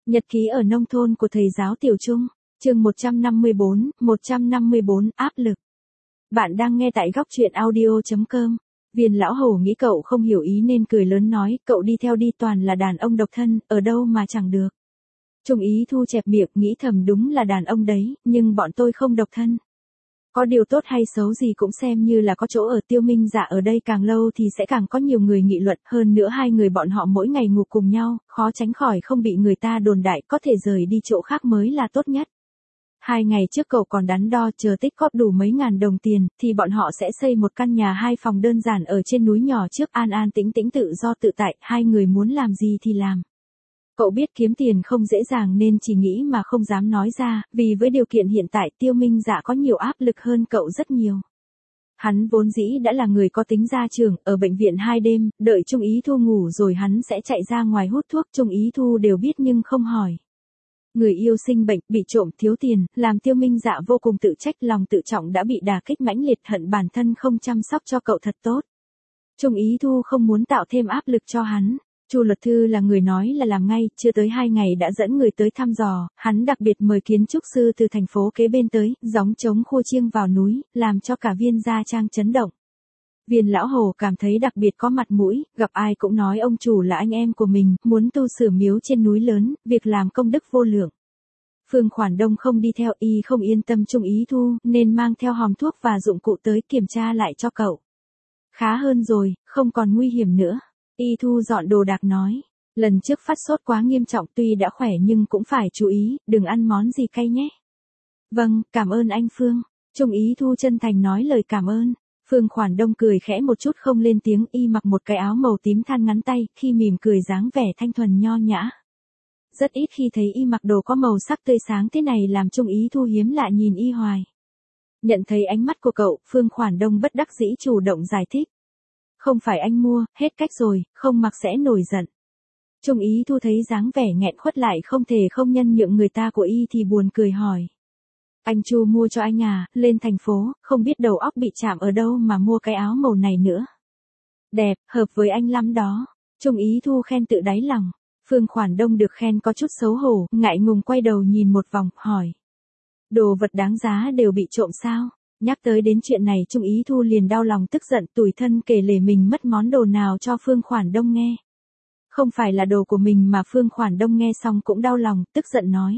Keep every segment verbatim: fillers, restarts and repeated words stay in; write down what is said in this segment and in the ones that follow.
Nhật ký ở nông thôn của thầy giáo Tiểu Trung, chương một trăm năm mươi bốn, một trăm năm mươi bốn, áp lực. Bạn đang nghe tại góc truyện audio chấm com. Viên lão hổ nghĩ cậu không hiểu ý nên cười lớn nói, cậu đi theo đi toàn là đàn ông độc thân, ở đâu mà chẳng được. Trung Ý Thu chẹp miệng nghĩ thầm đúng là đàn ông đấy, nhưng bọn tôi không độc thân. Có điều tốt hay xấu gì cũng xem như là có chỗ ở. Tiêu Minh Dạ ở đây càng lâu thì sẽ càng có nhiều người nghị luận, hơn nữa hai người bọn họ mỗi ngày ngủ cùng nhau, khó tránh khỏi không bị người ta đồn đại, có thể rời đi chỗ khác mới là tốt nhất. Hai ngày trước cậu còn đắn đo chờ tích góp đủ mấy ngàn đồng tiền, thì bọn họ sẽ xây một căn nhà hai phòng đơn giản ở trên núi nhỏ trước, an an tĩnh tĩnh tự do tự tại, hai người muốn làm gì thì làm. Cậu biết kiếm tiền không dễ dàng nên chỉ nghĩ mà không dám nói ra, vì với điều kiện hiện tại Tiêu Minh Dạ có nhiều áp lực hơn cậu rất nhiều. Hắn vốn dĩ đã là người có tính gia trưởng, ở bệnh viện hai đêm, đợi Trung Ý Thu ngủ rồi hắn sẽ chạy ra ngoài hút thuốc. Trung Ý Thu đều biết nhưng không hỏi. Người yêu sinh bệnh, bị trộm, thiếu tiền, làm Tiêu Minh Dạ vô cùng tự trách, lòng tự trọng đã bị đả kích mãnh liệt, hận bản thân không chăm sóc cho cậu thật tốt. Trung Ý Thu không muốn tạo thêm áp lực cho hắn. Chu luật thư là người nói là làm ngay, chưa tới hai ngày đã dẫn người tới thăm dò, hắn đặc biệt mời kiến trúc sư từ thành phố kế bên tới, gióng trống khua chiêng vào núi, làm cho cả Viên gia trang chấn động. Viên lão hổ cảm thấy đặc biệt có mặt mũi, gặp ai cũng nói ông chủ là anh em của mình, muốn tu sửa miếu trên núi lớn, việc làm công đức vô lượng. Phương Khoản Đông không đi theo, y không yên tâm Trung Ý Thu, nên mang theo hòm thuốc và dụng cụ tới kiểm tra lại cho cậu. Khá hơn rồi, không còn nguy hiểm nữa. Y Thu dọn đồ đạc nói, lần trước phát sốt quá nghiêm trọng, tuy đã khỏe nhưng cũng phải chú ý, đừng ăn món gì cay nhé. Vâng, cảm ơn anh Phương. Trung Ý Thu chân thành nói lời cảm ơn. Phương Khoản Đông cười khẽ một chút không lên tiếng, y mặc một cái áo màu tím than ngắn tay, khi mỉm cười dáng vẻ thanh thuần nho nhã. Rất ít khi thấy y mặc đồ có màu sắc tươi sáng thế này làm Trung Ý Thu hiếm lạ nhìn y hoài. Nhận thấy ánh mắt của cậu, Phương Khoản Đông bất đắc dĩ chủ động giải thích. Không phải anh mua, hết cách rồi, không mặc sẽ nổi giận. Trung Ý Thu thấy dáng vẻ nghẹn khuất lại không thể không nhân nhượng người ta của y thì buồn cười hỏi. Anh Chu mua cho anh à, lên thành phố, không biết đầu óc bị chạm ở đâu mà mua cái áo màu này nữa. Đẹp, hợp với anh lắm đó. Trung Ý Thu khen tự đáy lòng. Phương Khoản Đông được khen có chút xấu hổ, ngại ngùng quay đầu nhìn một vòng, hỏi. Đồ vật đáng giá đều bị trộm sao? Nhắc tới đến chuyện này Trung Ý Thu liền đau lòng tức giận, tủi thân kể lể mình mất món đồ nào cho Phương Khoản Đông nghe. Không phải là đồ của mình mà Phương Khoản Đông nghe xong cũng đau lòng, tức giận nói.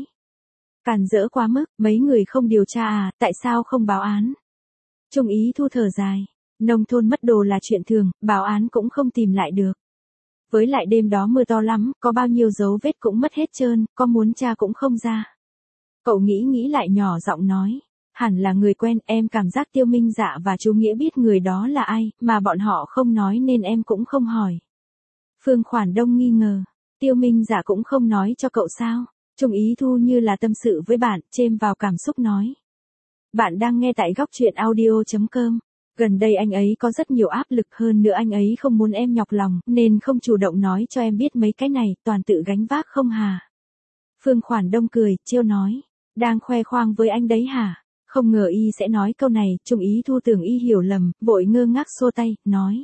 Càn rỡ quá mức, mấy người không điều tra à, tại sao không báo án? Trung Ý Thu thở dài, nông thôn mất đồ là chuyện thường, báo án cũng không tìm lại được. Với lại đêm đó mưa to lắm, có bao nhiêu dấu vết cũng mất hết trơn, có muốn tra cũng không ra. Cậu nghĩ nghĩ lại nhỏ giọng nói. Hẳn là người quen, em cảm giác Tiêu Minh Dạ và chú Nghĩa biết người đó là ai, mà bọn họ không nói nên em cũng không hỏi. Phương Khoản Đông nghi ngờ, Tiêu Minh Dạ cũng không nói cho cậu sao? Trung Ý Thu như là tâm sự với bạn, chêm vào cảm xúc nói. Bạn đang nghe tại góc truyện audio chấm com. Gần đây anh ấy có rất nhiều áp lực, hơn nữa anh ấy không muốn em nhọc lòng, nên không chủ động nói cho em biết mấy cái này, toàn tự gánh vác không hà? Phương Khoản Đông cười, trêu nói. Đang khoe khoang với anh đấy hả? Không ngờ y sẽ nói câu này, Trung Ý Thu tưởng y hiểu lầm, vội ngơ ngác xua tay, nói.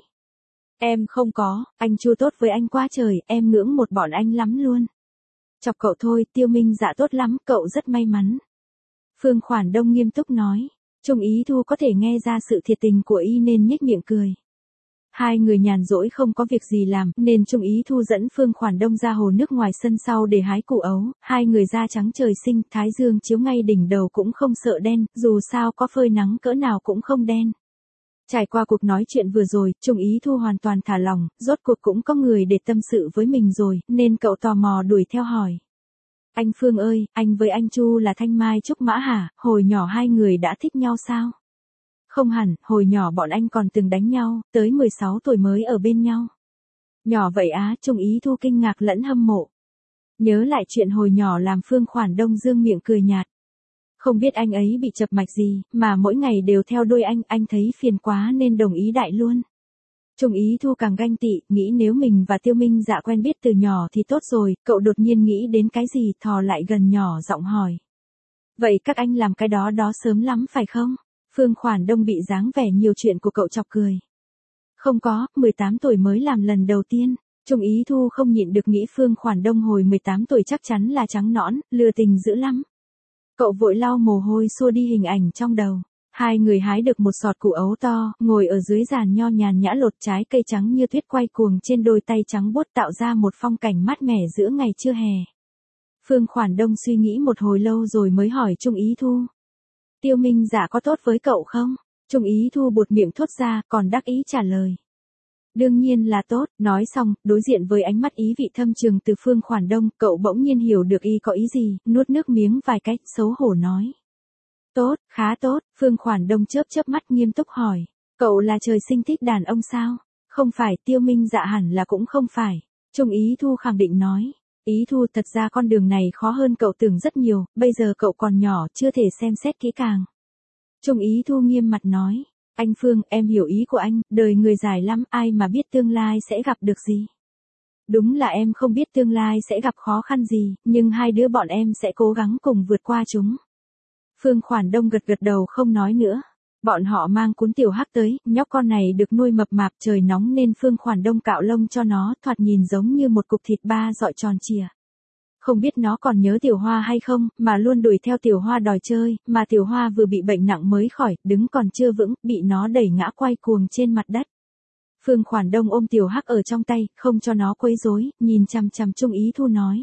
Em không có, anh Chu tốt với anh quá trời, em ngưỡng một bọn anh lắm luôn. Chọc cậu thôi, Tiêu Minh Dạ tốt lắm, cậu rất may mắn. Phương Khoản Đông nghiêm túc nói. Trung Ý Thu có thể nghe ra sự thiệt tình của y nên nhếch miệng cười. Hai người nhàn rỗi không có việc gì làm, nên Trung Ý Thu dẫn Phương Khoản Đông ra hồ nước ngoài sân sau để hái củ ấu, hai người da trắng trời sinh, thái dương chiếu ngay đỉnh đầu cũng không sợ đen, dù sao có phơi nắng cỡ nào cũng không đen. Trải qua cuộc nói chuyện vừa rồi, Trung Ý Thu hoàn toàn thả lỏng, rốt cuộc cũng có người để tâm sự với mình rồi, nên cậu tò mò đuổi theo hỏi. Anh Phương ơi, anh với anh Chu là thanh mai trúc mã hả, hồi nhỏ hai người đã thích nhau sao? Không hẳn, hồi nhỏ bọn anh còn từng đánh nhau, tới mười sáu tuổi mới ở bên nhau. Nhỏ vậy á, Trung Ý Thu kinh ngạc lẫn hâm mộ. Nhớ lại chuyện hồi nhỏ làm Phương Khoản Đông dương miệng cười nhạt. Không biết anh ấy bị chập mạch gì, mà mỗi ngày đều theo đuôi anh, anh thấy phiền quá nên đồng ý đại luôn. Trung Ý Thu càng ganh tị, nghĩ nếu mình và Tiêu Minh Dạ quen biết từ nhỏ thì tốt rồi, cậu đột nhiên nghĩ đến cái gì, thò lại gần nhỏ giọng hỏi. Vậy các anh làm cái đó đó sớm lắm phải không? Phương Khoản Đông bị dáng vẻ nhiều chuyện của cậu chọc cười. Không có, mười tám tuổi mới làm lần đầu tiên. Trung Ý Thu không nhịn được nghĩ Phương Khoản Đông hồi mười tám tuổi chắc chắn là trắng nõn, lừa tình dữ lắm. Cậu vội lau mồ hôi xua đi hình ảnh trong đầu. Hai người hái được một sọt củ ấu to, ngồi ở dưới giàn nho nhàn nhã lột trái cây trắng như tuyết quay cuồng trên đôi tay trắng buốt tạo ra một phong cảnh mát mẻ giữa ngày trưa hè. Phương Khoản Đông suy nghĩ một hồi lâu rồi mới hỏi Trung Ý Thu. Tiêu Minh Dạ có tốt với cậu không? Trung Ý Thu buột miệng thốt ra, còn đắc ý trả lời. Đương nhiên là tốt, nói xong, đối diện với ánh mắt ý vị thâm trường từ Phương Khoản Đông, cậu bỗng nhiên hiểu được y có ý gì, nuốt nước miếng vài cái, xấu hổ nói. Tốt, khá tốt, Phương Khoản Đông chớp chớp mắt nghiêm túc hỏi. Cậu là trời sinh thích đàn ông sao? Không phải, Tiêu Minh Dạ hẳn là cũng không phải. Trung Ý Thu khẳng định nói. Ý Thu, thật ra con đường này khó hơn cậu tưởng rất nhiều, bây giờ cậu còn nhỏ, chưa thể xem xét kỹ càng. Trung Ý Thu nghiêm mặt nói. Anh Phương, em hiểu ý của anh, đời người dài lắm, ai mà biết tương lai sẽ gặp được gì. Đúng là em không biết tương lai sẽ gặp khó khăn gì, nhưng hai đứa bọn em sẽ cố gắng cùng vượt qua chúng. Phương Khoản Đông gật gật đầu không nói nữa. Bọn họ mang Cún Tiểu Hắc tới, nhóc con này được nuôi mập mạp trời nóng nên Phương Khoản Đông cạo lông cho nó, thoạt nhìn giống như một cục thịt ba dọi tròn trịa. Không biết nó còn nhớ Tiểu Hoa hay không, mà luôn đuổi theo Tiểu Hoa đòi chơi, mà Tiểu Hoa vừa bị bệnh nặng mới khỏi, đứng còn chưa vững, bị nó đẩy ngã quay cuồng trên mặt đất. Phương Khoản Đông ôm Tiểu Hắc ở trong tay, không cho nó quấy rối, nhìn chằm chằm Trung Ý Thu nói.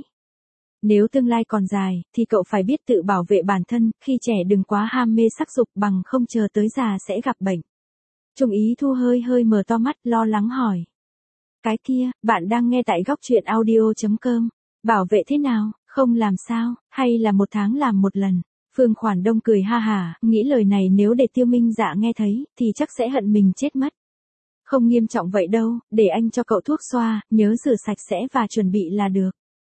Nếu tương lai còn dài, thì cậu phải biết tự bảo vệ bản thân, khi trẻ đừng quá ham mê sắc dục bằng không chờ tới già sẽ gặp bệnh. Trung Ý Thu hơi hơi mở to mắt, lo lắng hỏi. Cái kia, bạn đang nghe tại góc truyện audio chấm com. Bảo vệ thế nào, không làm sao, hay là một tháng làm một lần. Phương Khoản Đông cười ha hả, nghĩ lời này nếu để Tiêu Minh Dạ nghe thấy, thì chắc sẽ hận mình chết mất. Không nghiêm trọng vậy đâu, để anh cho cậu thuốc xoa, nhớ rửa sạch sẽ và chuẩn bị là được.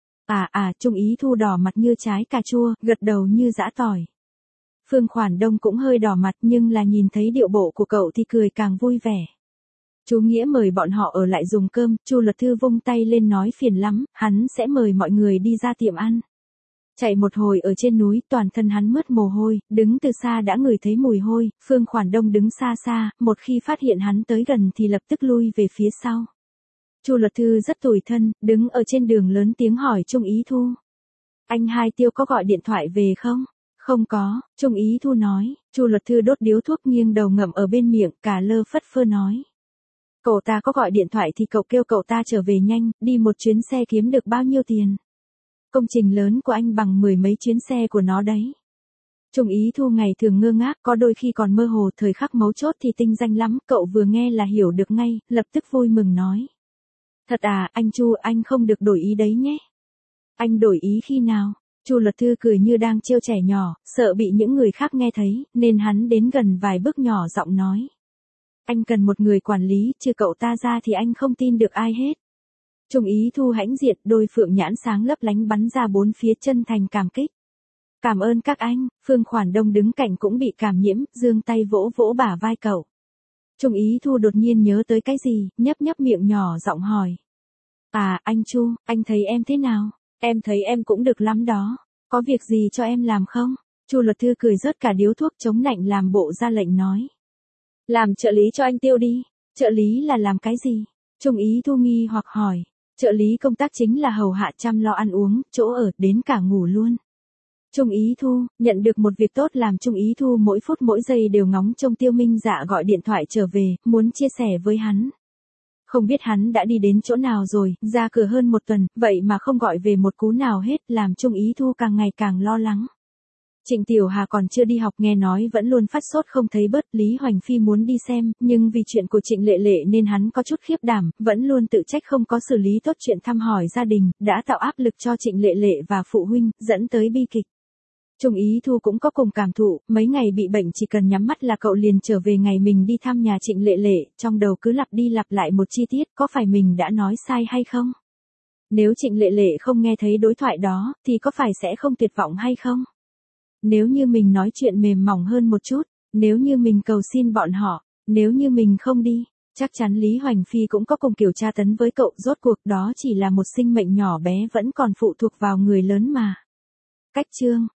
À à, Trung Ý Thu đỏ mặt như trái cà chua, gật đầu như giã tỏi. Phương Khoản Đông cũng hơi đỏ mặt nhưng là nhìn thấy điệu bộ của cậu thì cười càng vui vẻ. Chú Nghĩa mời bọn họ ở lại dùng cơm, Chu Luật Thư vung tay lên nói phiền lắm, hắn sẽ mời mọi người đi ra tiệm ăn. Chạy một hồi ở trên núi, toàn thân hắn mướt mồ hôi, đứng từ xa đã ngửi thấy mùi hôi, Phương Khoản Đông đứng xa xa, một khi phát hiện hắn tới gần thì lập tức lui về phía sau. Chu Luật Thư rất tủi thân, đứng ở trên đường lớn tiếng hỏi Trung Ý Thu. Anh Hai Tiêu có gọi điện thoại về không? Không có, Trung Ý Thu nói. Chu Luật Thư đốt điếu thuốc nghiêng đầu ngậm ở bên miệng, cả lơ phất phơ nói. Cậu ta có gọi điện thoại thì cậu kêu cậu ta trở về nhanh, đi một chuyến xe kiếm được bao nhiêu tiền. Công trình lớn của anh bằng mười mấy chuyến xe của nó đấy. Trung Ý Thu ngày thường ngơ ngác, có đôi khi còn mơ hồ, thời khắc mấu chốt thì tinh danh lắm, cậu vừa nghe là hiểu được ngay, lập tức vui mừng nói. Thật à, anh Chu, anh không được đổi ý đấy nhé. Anh đổi ý khi nào? Chu Luật Thư cười như đang trêu trẻ nhỏ, sợ bị những người khác nghe thấy, nên hắn đến gần vài bước nhỏ giọng nói. Anh cần một người quản lý, chứ cậu ta ra thì anh không tin được ai hết. Trung Ý Thu hãnh diện, đôi phượng nhãn sáng lấp lánh bắn ra bốn phía chân thành cảm kích. Cảm ơn các anh, Phương Khoản Đông đứng cạnh cũng bị cảm nhiễm, giương tay vỗ vỗ bả vai cậu. Trung Ý Thu đột nhiên nhớ tới cái gì, nhấp nhấp miệng nhỏ giọng hỏi. À, anh Chu, anh thấy em thế nào? Em thấy em cũng được lắm đó. Có việc gì cho em làm không? Chu Luật Thư cười rớt cả điếu thuốc chống nạnh làm bộ ra lệnh nói. Làm trợ lý cho anh Tiêu đi. Trợ lý là làm cái gì? Trung Ý Thu nghi hoặc hỏi. Trợ lý công tác chính là hầu hạ chăm lo ăn uống, chỗ ở, đến cả ngủ luôn. Trung Ý Thu, nhận được một việc tốt làm Trung Ý Thu mỗi phút mỗi giây đều ngóng trông Tiêu Minh Dạ gọi điện thoại trở về, muốn chia sẻ với hắn. Không biết hắn đã đi đến chỗ nào rồi, ra cửa hơn một tuần, vậy mà không gọi về một cú nào hết, làm Trung Ý Thu càng ngày càng lo lắng. Trịnh Tiểu Hà còn chưa đi học nghe nói vẫn luôn phát sốt không thấy bớt, Lý Hoành Phi muốn đi xem, nhưng vì chuyện của Trịnh Lệ Lệ nên hắn có chút khiếp đảm, vẫn luôn tự trách không có xử lý tốt chuyện thăm hỏi gia đình, đã tạo áp lực cho Trịnh Lệ Lệ và phụ huynh, dẫn tới bi kịch. Trung Ý Thu cũng có cùng cảm thụ, mấy ngày bị bệnh chỉ cần nhắm mắt là cậu liền trở về ngày mình đi thăm nhà Trịnh Lệ Lệ, trong đầu cứ lặp đi lặp lại một chi tiết, có phải mình đã nói sai hay không? Nếu Trịnh Lệ Lệ không nghe thấy đối thoại đó, thì có phải sẽ không tuyệt vọng hay không? Nếu như mình nói chuyện mềm mỏng hơn một chút, nếu như mình cầu xin bọn họ, nếu như mình không đi, chắc chắn Lý Hoành Phi cũng có cùng kiểu tra tấn với cậu, rốt cuộc đó chỉ là một sinh mệnh nhỏ bé vẫn còn phụ thuộc vào người lớn mà. Cách chương